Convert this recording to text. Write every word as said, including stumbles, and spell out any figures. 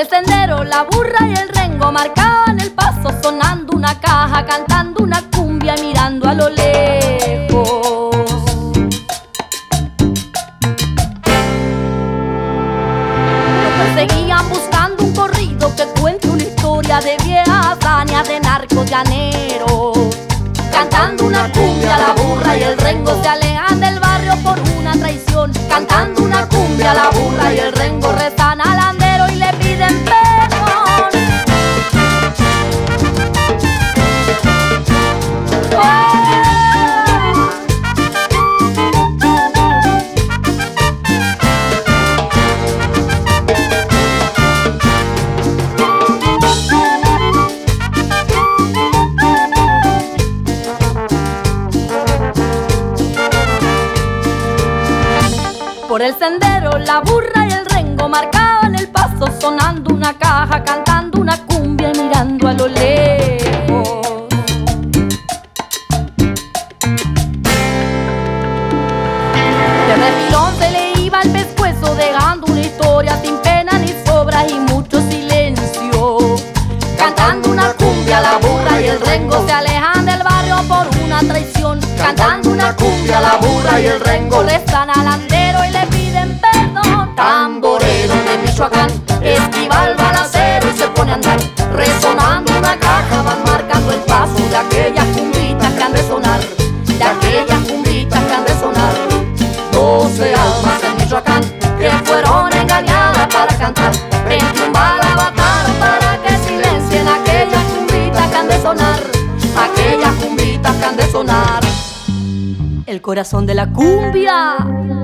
el sendero la burra y el rengo marcaban el paso, sonando una caja, cantando una cumbia, mirando a lo lejos. Lo perseguían buscando un corrido que cuente una historia de viejas hazañas de narcos llaneros. Cantando una cumbia, la burra y el rengo se alejan del barrio por una traición. Cantando una cumbia, la burra y el rengo rezan al andero y le piden perdón. Por el sendero la burra y el rengo marcaban el paso, sonando una caja, cantando una cumbia y mirando a lo lejos. De refilón se le iba el pescuezo, dejando una historia sin pena ni sobras y mucho silencio. Cantando una cumbia, la burra y el rengo se alejan del barrio por una traición. Cantando una cumbia, la burra y el rengo rezan al andero y le piden perdón. Tamborero de Michoacán esquiva el balacero y se pone a andar, resonando una caja van marcando el paso de aquellas cumbitas que han de sonar, de aquellas cumbitas que han de sonar. Doce almas en Michoacán que fueron engañadas para cantar, veintiún balas mataron para que silencien aquellas cumbitas que han de sonar, aquellas cumbitas que han de sonar. El corazón de la cumbia